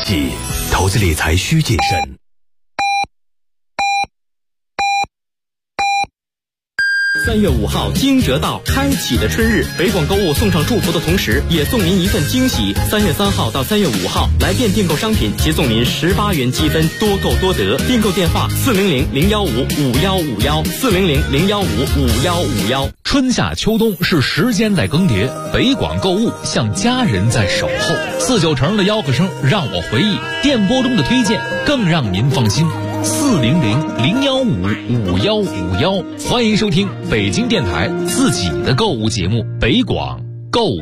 即投资理财需谨慎。 3月5号，惊蛰到，开启的春日，北广购物送上祝福的同时，也送您一份惊喜。3月3号到3月5号，来店订购商品，即送您18元积分，多购多得。订购电话400-015-5151，400-015-5151。 春夏秋冬是时间在更迭，北广购物像家人在守候。49成的吆喝声让我回忆，电波中的推荐更让您放心。400-015-5151，欢迎收听北京电台自己的购物节目《北广购物》。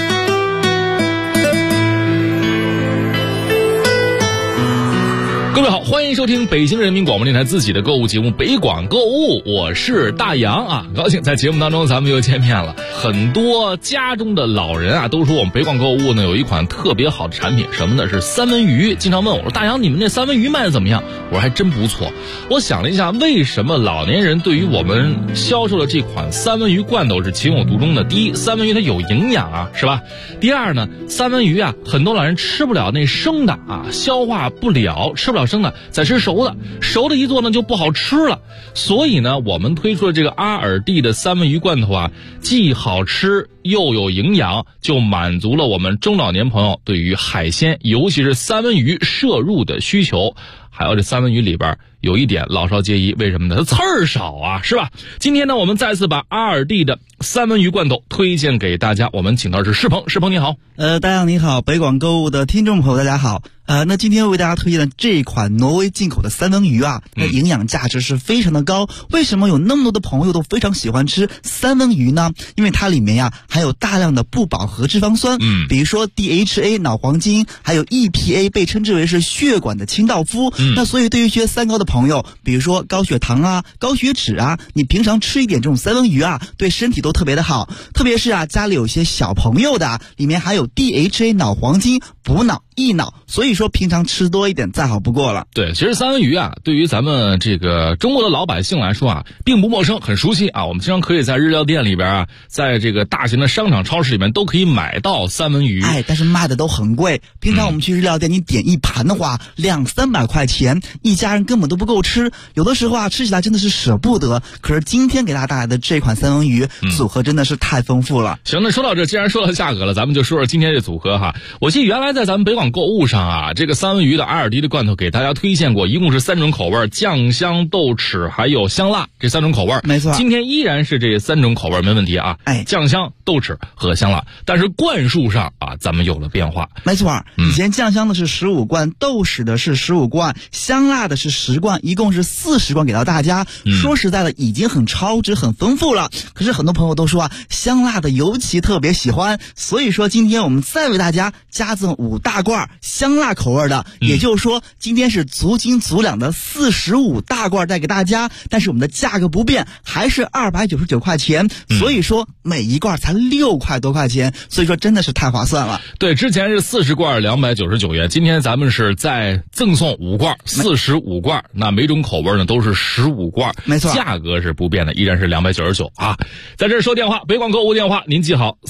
各位好，欢迎收听北京人民广播电台自己的购物节目《北广购物》，我是大杨啊，高兴在节目当中咱们又见面了。很多家中的老人啊都说我们北广购物呢有一款特别好的产品，什么呢？是三文鱼。经常问我说，大杨你们那三文鱼卖的怎么样？我说还真不错。我想了一下，为什么老年人对于我们销售的这款三文鱼罐头是情有独钟的？第一，三文鱼它有营养啊，是吧？第二呢，三文鱼啊很多老人吃不了那生的啊，消化不了，吃不了生的，再吃熟的，熟的一做呢就不好吃了。所以呢，我们推出了这个阿尔蒂的三文鱼罐头啊，既好吃又有营养，就满足了我们中老年朋友对于海鲜，尤其是三文鱼摄入的需求。还有这三文鱼里边有一点老少皆宜，为什么呢？它刺儿少啊，是吧？今天呢，我们再次把阿尔蒂的三文鱼罐头推荐给大家。我们请到的是世鹏，世鹏你好。 大家你好，北广购物的听众朋友大家好。那今天为大家推荐的这一款挪威进口的三文鱼啊，那营养价值是非常的高。为什么有那么多的朋友都非常喜欢吃三文鱼呢？因为它里面呀含有大量的不饱和脂肪酸，比如说 DHA 脑黄金，还有 EPA 被称之为是血管的清道夫。那所以对于一些三高的朋友，比如说高血糖啊、高血脂啊，你平常吃一点这种三文鱼啊，对身体都特别的好。特别是啊家里有些小朋友的，里面还有 DHA 脑黄金，补脑益脑，所以说平常吃多一点再好不过了。 对，其实三文鱼啊，对于咱们这个中国的老百姓来说啊，并不陌生，很熟悉啊。我们经常可以在日料店里边啊，在这个大型的商场、超市里面都可以买到三文鱼。 但是卖的都很贵。平常我们去日料店，你点一盘的话，200-300块钱，一家人根本都不够吃。有的时候啊，吃起来真的是舍不得。可是今天给大家带来的这款三文鱼组合真的是太丰富了。 行，那说到这，既然说到价格了，咱们就说说今天这组合哈。我记得原来在咱们北广购物上啊，这个三文鱼的阿尔蒂的罐头给大家推荐过，一共是3种口味，酱香、豆豉还有香辣，这3种口味。 没错， 今天依然是这3种口味没问题啊。酱香、豆豉和香辣，但是罐数上啊，咱们有了变化。 没错，以前酱香的是15罐，豆豉的是15罐，香辣的是10罐，一共是40罐给到大家。说实在的，已经很超值、很丰富了。可是很多朋友都说啊，香辣的尤其特别喜欢，所以说今天我们再为大家加赠5大罐香辣口味的，也就是说今天是足斤足两的45大罐带给大家，但是我们的价格不变，还是299块钱，所以说每一罐才6块多块钱，所以说真的是太划算了。 对，之前是40罐299元，今天咱们是再赠送5罐45罐，那每种口味呢都是15罐， 没错， 价格是不变的，依然是299啊。在这说电话，北广购物电话您记好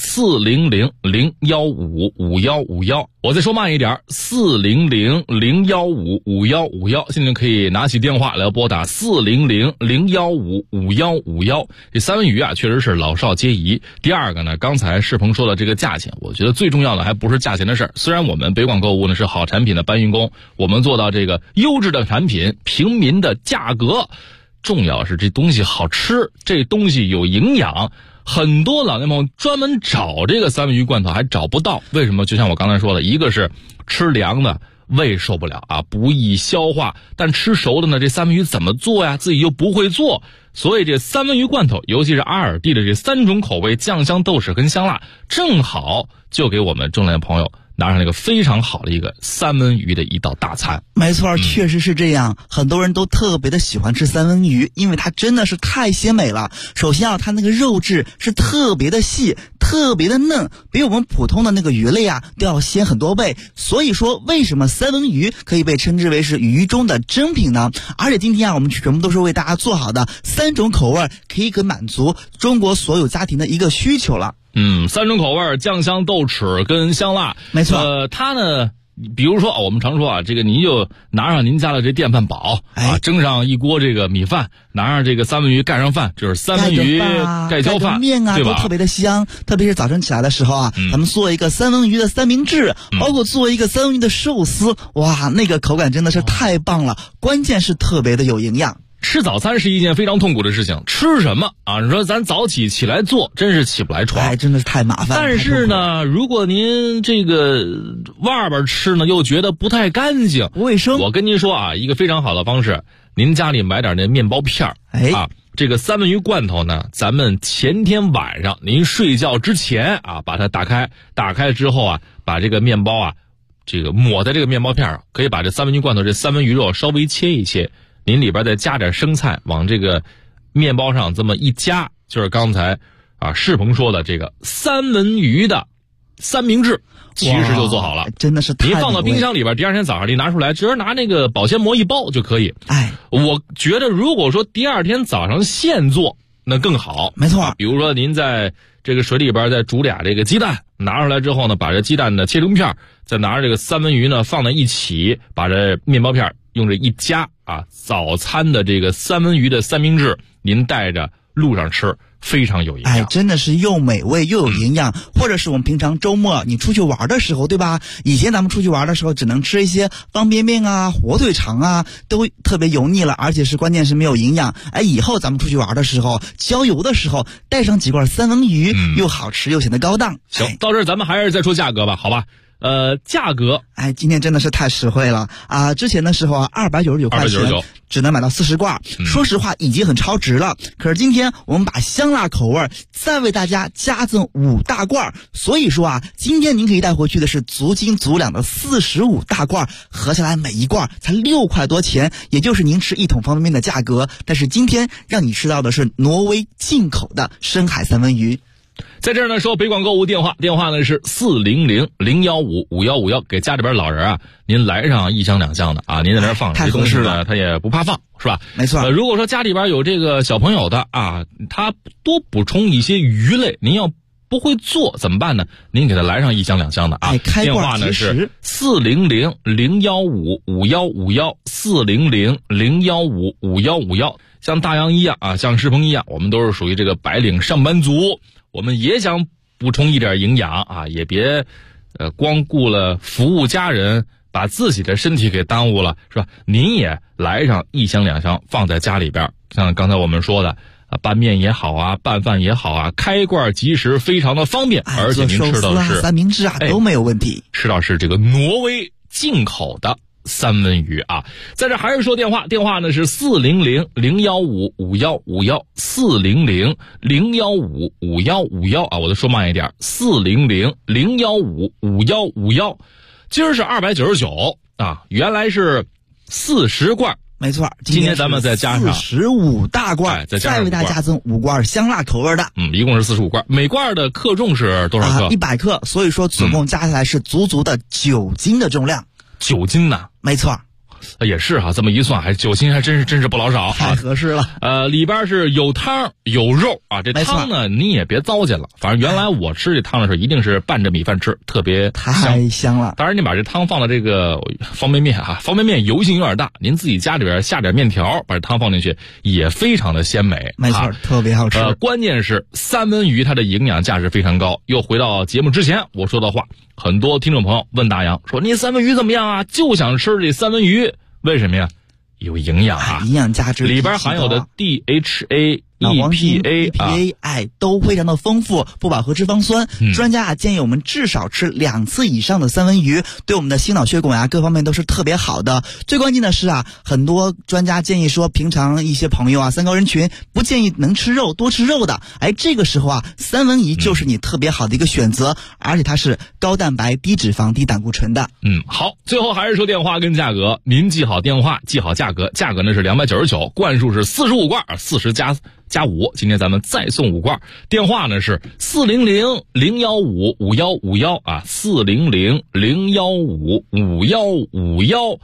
400-015-5151，我再说慢一点，400-015-5151，现在可以拿起电话来拨打400-015-5151。这三文鱼啊，确实是老少皆宜。第二个呢，刚才世鹏说的这个价钱，我觉得最重要的还不是价钱的事儿。虽然我们北广购物呢是好产品的搬运工，我们做到这个优质的产品，平民的价格，重要是这东西好吃，这东西有营养。很多老年朋友专门找这个三文鱼罐头还找不到，为什么？就像我刚才说的，一个是吃凉的胃受不了啊，不易消化，但吃熟的呢，这三文鱼怎么做呀？自己又不会做，所以这三文鱼罐头，尤其是阿尔蒂的这3种口味，酱香、豆豉跟香辣，正好就给我们中老年朋友拿上了一个非常好的一个三文鱼的一道大餐。 没错，确实是这样。很多人都特别的喜欢吃三文鱼，因为它真的是太鲜美了。首先啊，它那个肉质是特别的细，特别的嫩，比我们普通的那个鱼类啊都要鲜很多倍。所以说，为什么三文鱼可以被称之为是鱼中的珍品呢？而且今天啊，我们全部都是为大家做好的3种口味，可以满足中国所有家庭的一个需求了。 3种口味，酱香、豆豉跟香辣。 没错， 它呢比如说我们常说啊，这个您就拿上您家的这电饭煲啊，蒸上一锅这个米饭，拿上这个三文鱼盖上饭，就是三文鱼盖浇饭， 面啊， 对吧？ 都特别的香。特别是早晨起来的时候啊，咱们做一个三文鱼的三明治，包括做一个三文鱼的寿司，哇，那个口感真的是太棒了，关键是特别的有营养。 吃早餐是一件非常痛苦的事情，吃什么啊？你说咱早起来做，真是起不来床， 真的是太麻烦。 但是呢，如果您这个外边吃呢，又觉得不太干净、 不卫生， 我跟您说啊，一个非常好的方式，您家里买点那面包片啊，这个三文鱼罐头呢，咱们前天晚上您睡觉之前啊，把它打开之后啊，把这个面包啊，这个抹在这个面包片上，可以把这三文鱼罐头这三文鱼肉稍微切一切。您里边再加点生菜，往这个面包上这么一夹，就是刚才世鹏说的这个三文鱼的三明治，其实就做好了， 真的是太美味。 您放到冰箱里边，第二天早上你拿出来，直接拿那个保鲜膜一包就可以。我觉得如果说第二天早上现做，那更好。 没错， 比如说您在这个水里边再煮俩这个鸡蛋，拿出来之后呢，把这鸡蛋呢切成片，再拿着这个三文鱼呢放在一起，把这面包片用这一夹啊，早餐的这个三文鱼的三明治，您带着路上吃，非常有营养。 真的是又美味又有营养。或者是我们平常周末你出去玩的时候，对吧？以前咱们出去玩的时候只能吃一些方便面啊、火腿肠啊，都特别油腻了，而且是关键是没有营养。以后咱们出去玩的时候，郊游的时候带上几罐三文鱼，又好吃又显得高档。 行，到这儿咱们还是再说价格吧，好吧？价格， 今天真的是太实惠了啊！之前的时候啊，299块钱只能买到40罐，说实话已经很超值了。可是今天我们把香辣口味再为大家加赠5大罐，所以说啊，今天您可以带回去的是足斤足两的45大罐，合下来每一罐才6块多钱，也就是您吃1桶方便面的价格。但是今天让你吃到的是挪威进口的深海三文鱼。 在这儿呢，说北广购物电话呢是400-015-5151，给家里边老人啊，您来上1箱2箱的啊，您在那儿放着，这东西呢他也不怕放，是吧？ 没错。 如果说家里边有这个小朋友的啊，他多补充一些鱼类，您要不会做怎么办呢？您给他来上1箱2箱的啊。电话呢是400-015-5151，400-015-5151。像大洋一样啊，像世鹏一样，我们都是属于这个白领上班族，我们也想补充一点营养啊，也别光顾了服务家人，把自己的身体给耽误了，是吧？您也来上1箱2箱放在家里边，像刚才我们说的拌面也好啊，拌饭也好啊，开罐即食，非常的方便，而且您吃到的是三明治啊，都没有问题。 吃到是这个挪威进口的三文鱼啊。在这还是说电话呢是400-015-5151，400-015-5151啊，我都说慢一点，400-015-5151。今儿是299啊，原来是40罐。 没错， 今天咱们再加上 45大罐，再为大家加赠5罐香辣口味的， 一共是45罐，每罐的克重是多少克 ？100克，所以说总共加起来是足足的9斤的重量。 9斤呢？ 没错。 也是这么一算，9斤还真是不老少， 太合适了。 里边是有汤有肉啊，这汤呢你也别糟践了，反正原来我吃这汤的时候一定是拌着米饭吃，特别太香了。 当然你把这汤放到这个方便面方便面油性有点大，您自己家里边下点面条，把这汤放进去也非常的鲜美。 没错，特别好吃。 关键是三文鱼它的营养价值非常高。又回到节目之前我说的话，很多听众朋友问大洋说，你三文鱼怎么样啊？就想吃这三文鱼，为什么呀？有营养啊， 营养价值里边含有的 DHA、EPA 都非常的丰富，不饱和脂肪酸。专家建议我们至少吃2次以上的三文鱼，对我们的心脑血管各方面都是特别好的。最关键的是很多专家建议说，平常一些朋友三高人群不建议能吃肉，多吃肉的。这个时候三文鱼就是你特别好的一个选择，而且它是高蛋白、低脂肪、低胆固醇的。 好，最后还是说电话跟价格，您记好电话，记好价格，价格呢是299，罐数是45罐，40加5，今天咱们再送5罐。电话呢是400-015-5151啊，400-015-5151。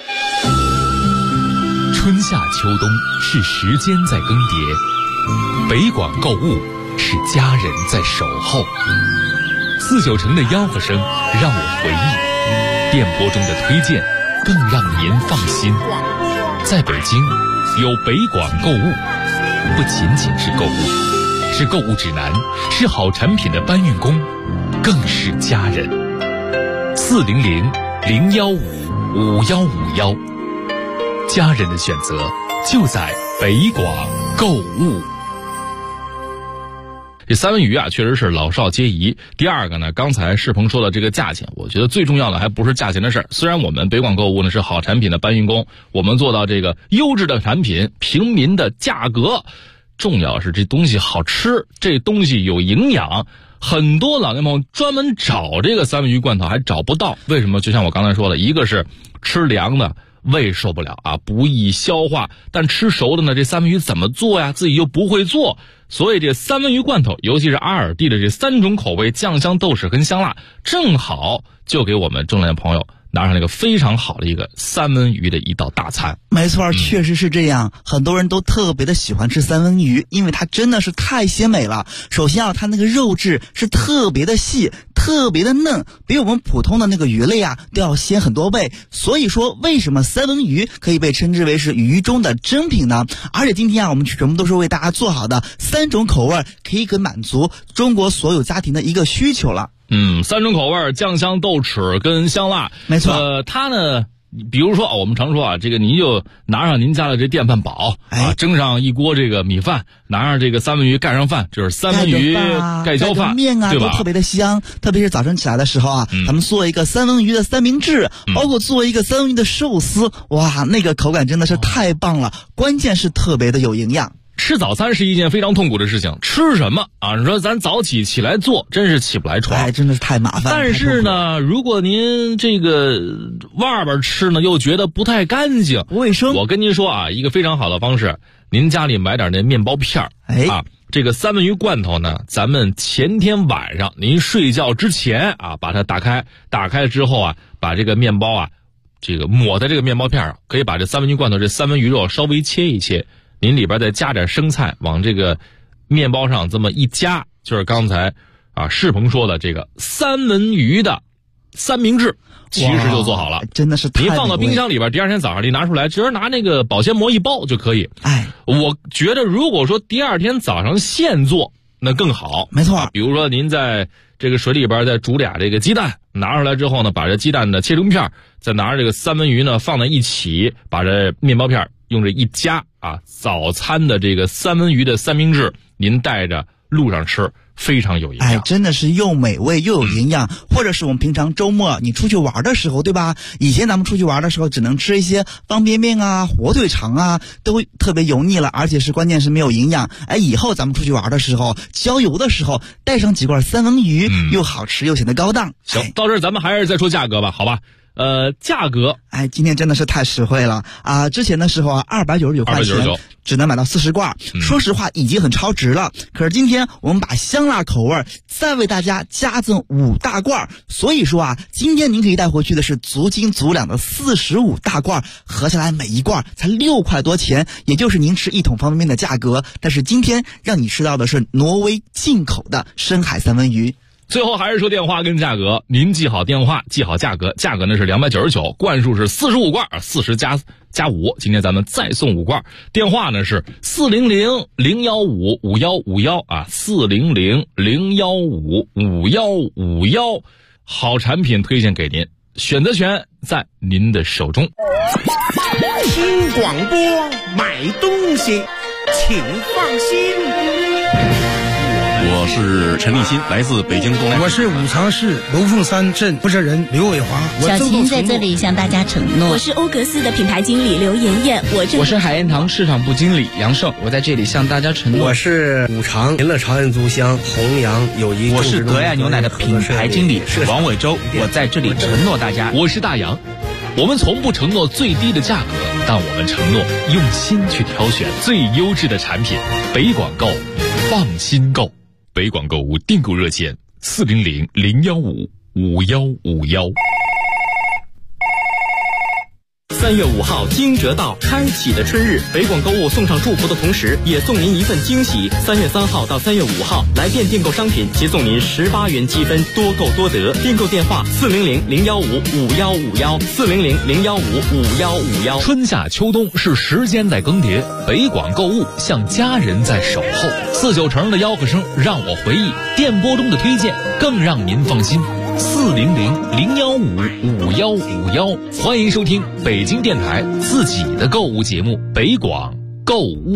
春夏秋冬是时间在更迭，北广购物是家人在守候。4-9城的吆喝声让我回忆， 电波中的推荐更让您放心。在北京，有北广购物，不仅仅是购物，是购物指南，是好产品的搬运工，更是家人。400-015-5151，家人的选择就在北广购物。 这三文鱼啊，确实是老少皆宜。第二个呢，刚才世鹏说的这个价钱，我觉得最重要的还不是价钱的事儿。虽然我们北广购物呢是好产品的搬运工，我们做到这个优质的产品，平民的价格，重要是这东西好吃，这东西有营养。很多老年朋友专门找这个三文鱼罐头还找不到，为什么？就像我刚才说的，一个是吃凉的胃受不了啊，不易消化，但吃熟的呢，这三文鱼怎么做呀？自己又不会做。所以这三文鱼罐头，尤其是阿尔蒂的这3种口味，酱香、豆豉跟香辣，正好就给我们中年朋友拿上了一个非常好的一个三文鱼的一道大餐。 没错，确实是这样。很多人都特别的喜欢吃三文鱼，因为它真的是太鲜美了。首先啊，它那个肉质是特别的细，特别的嫩，比我们普通的那个鱼类啊都要鲜很多倍。所以说，为什么三文鱼可以被称之为是鱼中的珍品呢？而且今天啊，我们全部都是为大家做好的3种口味，可以满足中国所有家庭的一个需求了。 3种口味，酱香、豆豉跟香辣。 没错。 它呢，比如说我们常说啊，这个您就拿上您家的这电饭煲啊，蒸上一锅这个米饭，拿上这个三文鱼盖上饭，就是三文鱼盖浇饭， 面啊， 对吧？ 都特别的香。特别是早晨起来的时候啊，咱们做一个三文鱼的三明治，包括做一个三文鱼的寿司，哇，那个口感真的是太棒了。关键是特别的有营养。 吃早餐是一件非常痛苦的事情，吃什么啊？你说咱早起来做，真是起不来床， 真的是太麻烦了。 但是呢，如果您这个外边吃呢，又觉得不太干净、 不卫生， 我跟您说啊，一个非常好的方式，您家里买点那面包片啊，这个三文鱼罐头呢，咱们前天晚上您睡觉之前啊，把它打开之后啊，把这个面包啊，这个抹在这个面包片上，可以把这三文鱼罐头这三文鱼肉稍微切一切。您里边再加点生菜，往这个面包上这么一夹，就是刚才啊世鹏说的这个三文鱼的三明治，其实就做好了。 真的是太美味。 您放到冰箱里边，第二天早上您拿出来，只是拿那个保鲜膜一包就可以。我觉得如果说第二天早上现做，那更好。 没错， 比如说您在这个水里边再煮俩这个鸡蛋，拿出来之后呢，把这鸡蛋呢切成片，再拿着这个三文鱼呢放在一起，把这面包片用这一夹啊，早餐的这个三文鱼的三明治，您带着路上吃，非常有营养。 真的是又美味又有营养。或者是我们平常周末你出去玩的时候，对吧？以前咱们出去玩的时候只能吃一些方便面啊、火腿肠啊，都特别油腻了，而且是关键是没有营养。以后咱们出去玩的时候，郊游的时候带上几罐三文鱼，又好吃又显得高档。 行，到这儿咱们还是再说价格吧，好吧？价格， 今天真的是太实惠了啊！之前的时候啊，299块钱只能买到40罐，说实话已经很超值了。可是今天我们把香辣口味再为大家加赠5大罐，所以说啊，今天您可以带回去的是足斤足两的45大罐，合下来每一罐才6块多钱，也就是您吃1桶方便面的价格。但是今天让你吃到的是挪威进口的深海三文鱼。 最后还是说电话跟价格，您记好电话，记好价格，价格呢是299，罐数是45罐，40加5，今天咱们再送5罐。电话呢是400-015-5151啊，400-015-5151，好产品推荐给您，选择权在您的手中。 听广播买东西，请放心。 我是陈立新，来自北京东来。 我是武昌市龙凤山镇负责人刘伟华。 小琴在这里向大家承诺， 我是欧格斯的品牌经理刘妍妍，我是海燕堂市场部经理杨胜，我在这里向大家承诺。 我是五常民乐朝阳族乡弘扬友谊。 我是德爱牛奶的品牌经理王伟洲，我在这里承诺大家。 我是大洋，我们从不承诺最低的价格，但我们承诺用心去挑选最优质的产品。北广购，放心购。北广购物订购热线400-015-5151。 3月5号惊蛰到，开启的春日，北广购物送上祝福的同时，也送您一份惊喜。3月3号到3月5号来店订购商品，即送您18元积分，多购多得。订购电话400-015-5151，400-015-5151。 春夏秋冬是时间在更迭，北广购物像家人在守候。49成的吆喝声让我回忆，电波中的推荐更让您放心。400-015-5151，欢迎收听北京电台自己的购物节目《北广购物》。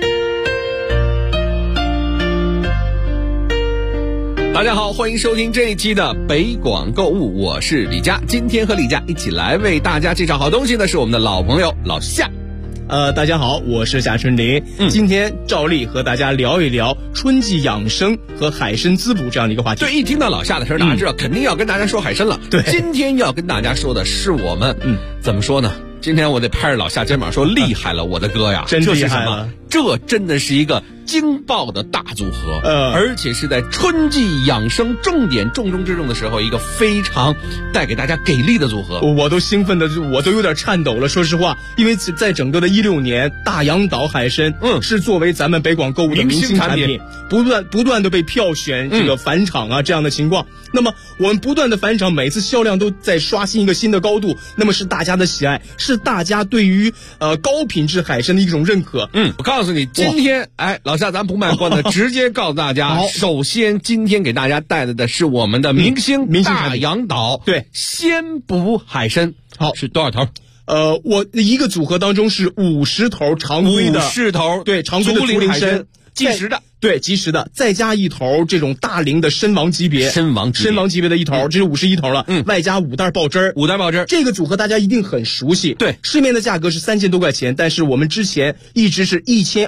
大家好，欢迎收听这一期的北广购物，我是李佳。今天和李佳一起来为大家介绍好东西的是我们的老朋友老夏。 大家好，我是夏春林。今天照例和大家聊一聊春季养生和海参滋补这样的一个话题。 对，一听到老夏的声，大家知道肯定要跟大家说海参了。 对， 今天要跟大家说的是我们，怎么说呢？今天我得拍着老夏肩膀说，厉害了，我的哥呀！ 真厉害了， 这真的是一个惊爆的大组合，而且是在春季养生重中之重的时候，一个非常带给大家给力的组合。 我都兴奋的，我都有点颤抖了。说实话，因为在整个的16年，大洋岛海参，是作为咱们北广购物的明星产品，不断的被票选这个返场啊这样的情况。那么我们不断的返场，每次销量都在刷新一个新的高度。那么是大家的喜爱，是大家对于高品质海参的一种认可。 我告诉你，今天老夏咱不卖关子，直接告诉大家。首先，今天给大家带来的是我们的明星大洋岛鲜补海参。好，是多少头？ 我一个组合当中是50头常规的 50头， 对，常规的竹林海参， 即食的。 对，即食的，再加一头这种大龄的参王级别的一头，这是51头了。外加5袋爆汁儿，这个组合大家一定很熟悉。 对， 市面的价格是3000多块钱，但是我们之前一直是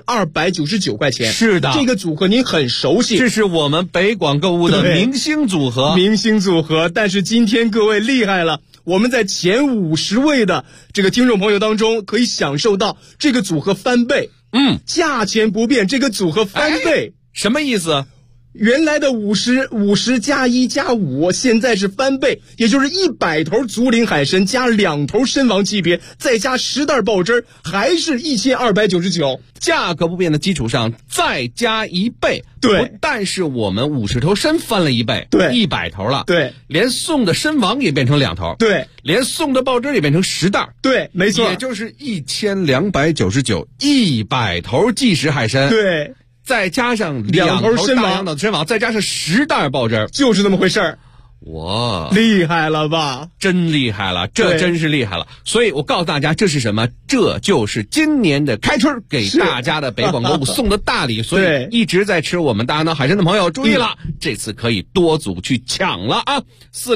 1299块钱。 是的， 这个组合您很熟悉， 这是我们北广购物的明星组合。 但是今天各位厉害了。我们在前50位的这个听众朋友当中，可以享受到这个组合翻倍。价钱不变，这个组合翻倍， 什么意思？ 原来的50加1加5，现在是翻倍，也就是100头竹林海参加2头参王级别，再加10袋爆汁，还是1299。 价格不变的基础上再加1倍。 对， 但是我们50头参翻了1倍， 对 ，100头了， 对， 连送的参王也变成2头， 对， 连送的爆汁也变成10袋， 对，没错， 也就是1299，100头即食海参， 对， 再加上2头大洋岛的参王，再加上10袋爆汁， 就是这么回事儿。 哇， 厉害了吧？ 真厉害了，这真是厉害了。所以我告诉大家，这是什么？这就是今年的开春给大家的北广购物送的大礼。所以一直在吃我们大洋岛海参的朋友注意了，这次可以多组去抢了啊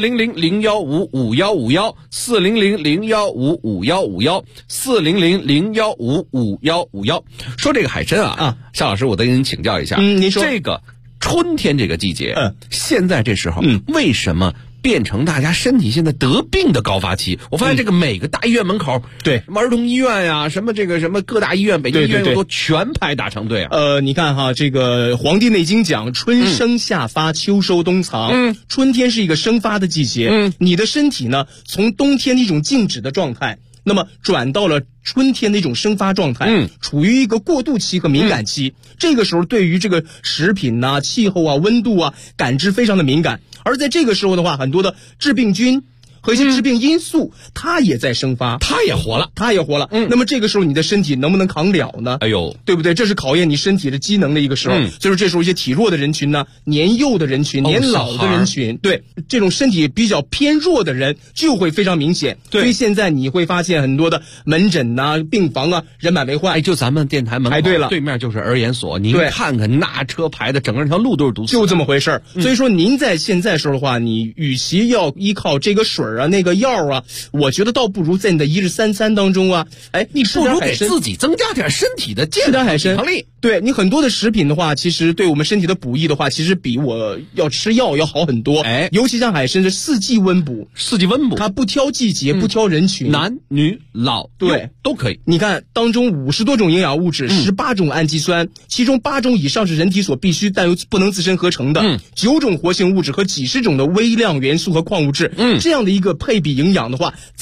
！400-015-5151，400-015-5151，400-015-5151。说这个海参夏老师，我得跟您请教一下。 您说这个春天这个季节，现在这时候，为什么变成大家身体现在得病的高发期？我发现这个每个大医院门口， 对， 什么儿童医院呀，什么各大医院，北京医院都全排大长队啊。 你看哈，这个《黄帝内经》讲春生夏发，秋收冬藏。春天是一个生发的季节。你的身体呢，从冬天的一种静止的状态，那么转到了春天的一种生发状态，处于一个过渡期和敏感期。这个时候对于这个食品啊、气候啊、温度啊感知非常的敏感，而在这个时候的话，很多的致病菌和一些致病因素，它也在生发， 它也活了。 那么这个时候你的身体能不能扛了呢？ 哎呦， 对不对？这是考验你身体的机能的一个时候。所以说这时候一些体弱的人群呢，年幼的人群、年老的人群，对这种身体比较偏弱的人就会非常明显。所以现在你会发现很多的门诊啊、病房啊人满为患。 就咱们电台门口对面就是儿研所，您看看那车排的整个条路都是堵死的， 就这么回事。所以说您在现在时候的话，你与其要依靠这个水啊、那个药啊，我觉得倒不如在你的一日三餐当中啊， 你不如给自己增加点身体的健康海参力。 对，你很多的食品的话，其实对我们身体的补益的话，其实比我要吃药要好很多。尤其像海参是4季温补，它不挑季节，不挑人群， 男女老对都可以。 你看当中50多种营养物质，18种氨基酸，其中8种以上是人体所必须但又不能自身合成的，9种活性物质和几十种的微量元素和矿物质，这样的一个配比营养的话，在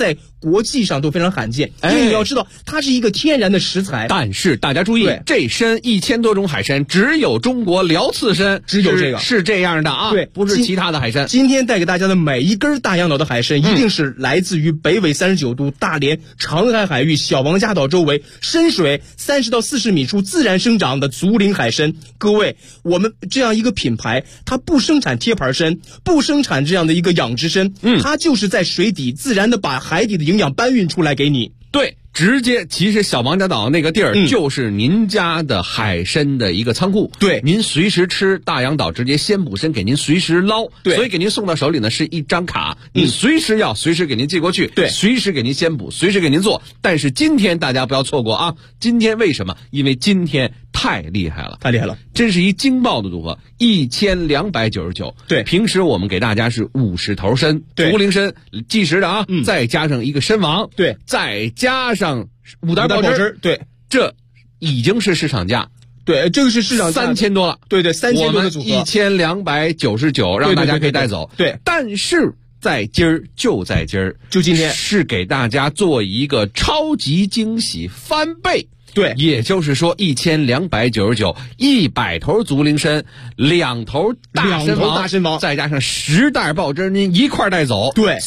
国际上都非常罕见，因为你要知道它是一个天然的食材。 但是大家注意，这参1000多种海参，只有中国辽刺参， 只有这个是这样的啊， 对， 不是其他的海参。 今天带给大家的每一根大洋岛的海参，一定是来自于北纬39度、大连、长海海域、小王家岛周围深水30到40米处自然生长的竹林海参。各位，我们这样一个品牌，它不生产贴牌参，不生产这样的一个养殖参，它就是在水底自然的把海底的营养搬运出来给你。 对，直接，其实小王家岛那个地儿就是您家的海参的一个仓库。 对， 您随时吃大洋岛直接鲜捕参给您随时捞。 对， 所以给您送到手里呢是一张卡，你随时要随时给您寄过去。 对， 随时给您鲜捕，随时给您做。但是今天大家不要错过啊！今天为什么？因为今天太厉害了， 太厉害了， 真是一惊爆的组合，1299。 对， 平时我们给大家是50头参，竹林参计时的啊，再加上一个参王， 对， 再加上5袋爆汁， 对， 这已经是市场价。 对，这个是市场价 3000多了。 对对，3000多的组合 ，1299，让大家可以带走。 对， 但是在今儿，就在今儿， 就今天是给大家做一个超级惊喜翻倍。 对， 也就是说1299，100头竹林参，2头大参王，再加上10袋爆汁，您一块带走。 对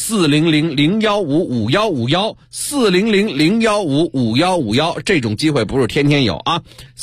，400015511，400015511，这种机会不是天天有啊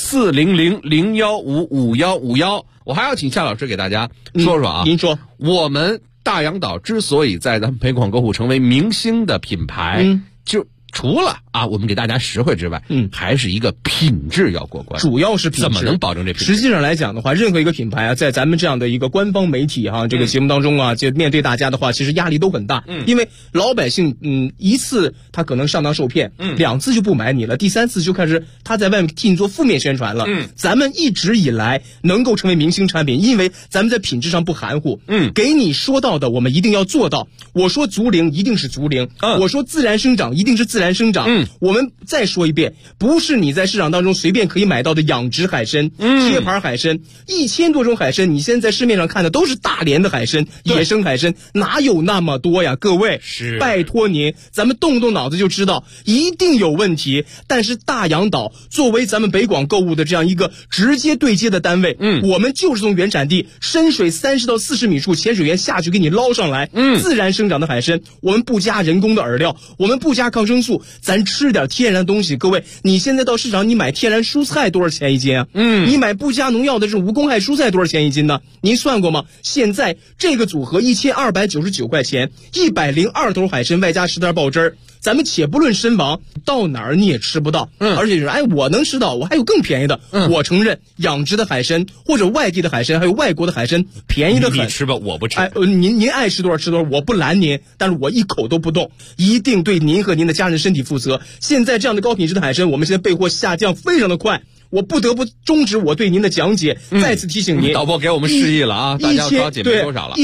，400015511，我还要请夏老师给大家说说啊。 您说， 我们大洋岛之所以在咱们北广购物成为明星的品牌，就除了啊，我们给大家实惠之外，还是一个品质要过关， 主要是品质。 怎么能保证这品质？ 实际上来讲的话，任何一个品牌啊，在咱们这样的一个官方媒体哈，这个节目当中啊，就面对大家的话，其实压力都很大。因为老百姓一次他可能上当受骗，2次就不买你了，第3次就开始他在外面替你做负面宣传了。咱们一直以来能够成为明星产品，因为咱们在品质上不含糊。给你说到的，我们一定要做到。我说竹林一定是竹林，我说自然生长一定是自然生长。我们再说一遍，不是你在市场当中随便可以买到的养殖海参、贴牌海参，1000多种海参，你现在市面上看的都是大连的海参、野生海参，哪有那么多呀？各位， 是拜托您，咱们动动脑子就知道，一定有问题。但是大洋岛作为咱们北广购物的这样一个直接对接的单位，我们就是从原产地深水30到40米处潜水员下去给你捞上来，自然生长的海参，我们不加人工的饵料，我们不加抗生素，咱吃点天然的东西。各位，你现在到市场你买天然蔬菜多少钱一斤啊？你买不加农药的这种无公害蔬菜多少钱一斤呢？您算过吗？现在这个组合1299块钱，102头海参外加10袋爆汁儿。咱们且不论参王，到哪儿你也吃不到。而且就是我能吃到，我还有更便宜的。我承认养殖的海参或者外地的海参，还有外国的海参便宜的很。 你吃吧，我不吃。 您爱吃多少吃多少，我不拦您，但是我一口都不动，一定对您和您的家人身体负责。现在这样的高品质的海参，我们现在备货下降非常的快。我不得不终止我对您的讲解，再次提醒您， 导播给我们示意了啊，大家了解没多少了。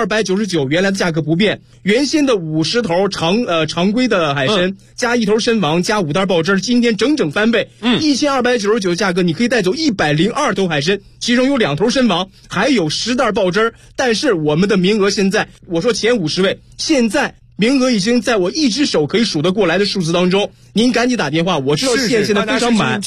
1299原来的价格不变，原先的50头常规的海参加1头参王加5袋爆汁，今天整整翻倍。1299价格你可以带走102头海参，其中有2头参王，还有10袋爆汁。但是我们的名额现在，我说前50位，现在名额已经在我一只手可以数得过来的数字当中，您赶紧打电话，我知道现在非常满。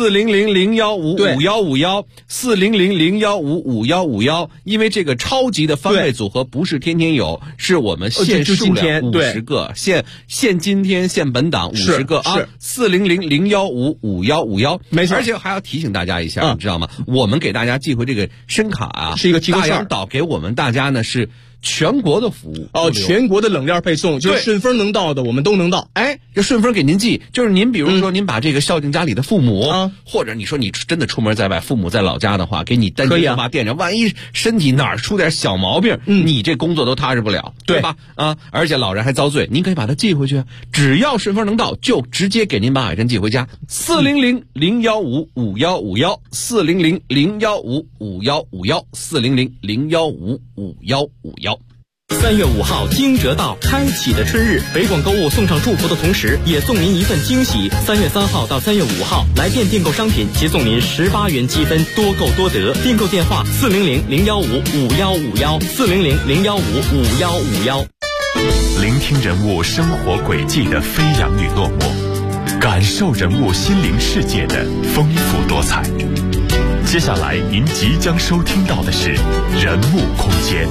400015551，400015551，因为这个超级的翻倍组合不是天天有，是我们限数量50个，限今天限本档50个啊，400015551， 没错。 而且还要提醒大家一下，你知道吗？我们给大家寄回这个参卡啊， 是一个提供券， 大洋岛给我们大家呢是全国的服务全国的冷链配送，就是顺丰能到的我们都能到。 这顺丰给您寄，就是您比如说您把这个孝敬家里的父母，或者你说你真的出门在外，父母在老家的话，给你单亲爸爸垫着，万一身体哪儿出点小毛病，你这工作都踏实不了，对吧？而且老人还遭罪，您可以把它寄回去，只要顺丰能到，就直接给您把海参寄回家。400015551，400015551，400015551。 3月5号，惊蛰到，开启的春日，北广购物送上祝福的同时，也送您一份惊喜。3月3号到3月5号，来店订购商品，即送您18元积分，多购多得。订购电话40001555151，40001555151。 聆听人物生活轨迹的飞扬与落寞，感受人物心灵世界的丰富多彩。接下来您即将收听到的是人物空间。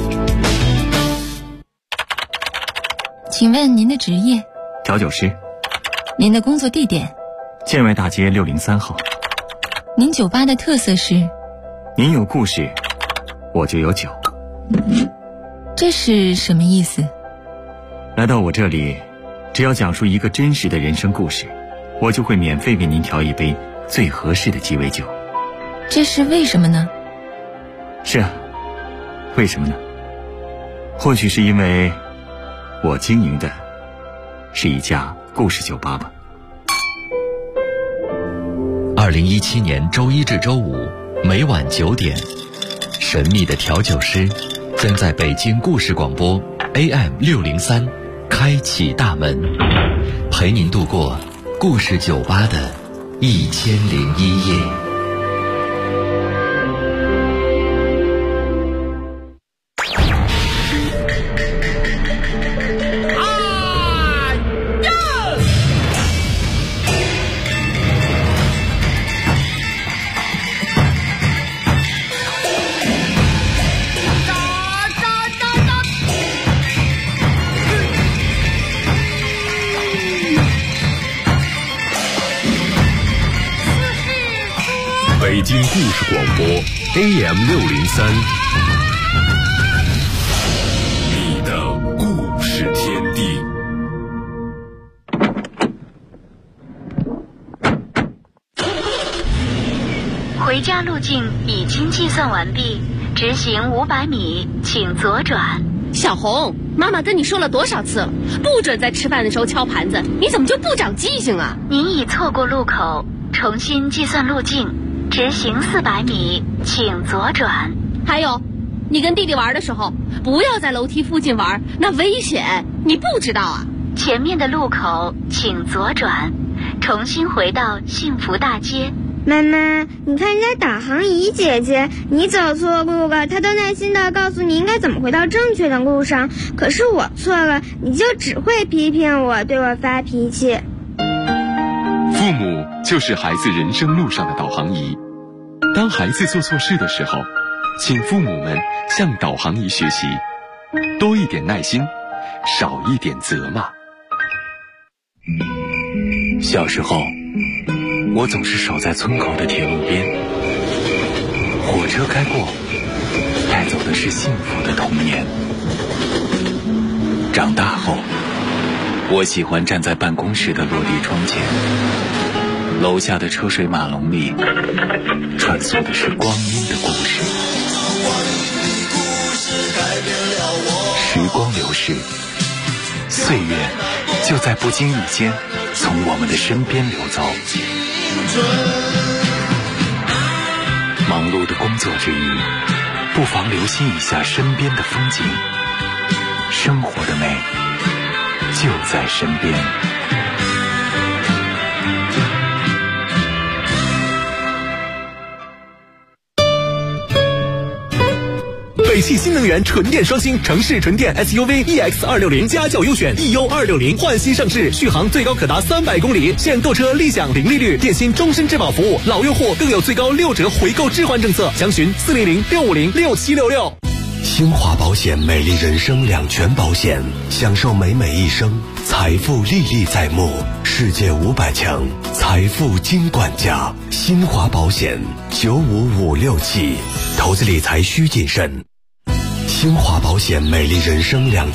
请问您的职业？ 调酒师。 您的工作地点？ 建外大街603号。 您酒吧的特色是？ 您有故事，我就有酒。 这是什么意思？ 来到我这里，只要讲述一个真实的人生故事，我就会免费为您调一杯最合适的鸡尾酒。 这是为什么呢？ 是啊，为什么呢？或许是因为我经营的是一家故事酒吧吧。 2017年周一至周五每晚9点，神秘的调酒师将在北京故事广播 AM603开启大门，陪您度过故事酒吧的1001夜。 北京故事广播 AM603，你的故事天地。 回家路径已经计算完毕，直行500米，请左转。 小红，妈妈跟你说了多少次了，不准在吃饭的时候敲盘子，你怎么就不长记性啊？ 您已错过路口，重新计算路径。直行400米，请左转。 还有，你跟弟弟玩的时候，不要在楼梯附近玩，那危险，你不知道啊？ 前面的路口，请左转，重新回到幸福大街。 妈妈，你看人家导航仪姐姐，你走错路了，她都耐心地告诉你应该怎么回到正确的路上。可是我错了，你就只会批评我，对我发脾气。 父母就是孩子人生路上的导航仪。当孩子做错事的时候，请父母们向导航仪学习，多一点耐心，少一点责骂。 小时候，我总是守在村口的铁路边，火车开过，带走的是幸福的童年。长大后，我喜欢站在办公室的落地窗前，楼下的车水马龙里穿梭的是光阴的故事。时光流逝，岁月就在不经意间从我们的身边流走。忙碌的工作之余，不妨留心一下身边的风景，生活的美就在身边。 北汽新能源纯电双星城市纯电 SUV EX260家轿优选 EU260 焕新上市，续航最高可达300公里，现购车立享零利率，电信终身质保服务，老用户更有最高6折回购置换政策，详询400-650-6766。 新华保险美丽人生两全保险，享受美美一生，财富历历在目，世界500强，财富金管家。新华保险95567，投资理财需谨慎。新华保险美丽人生两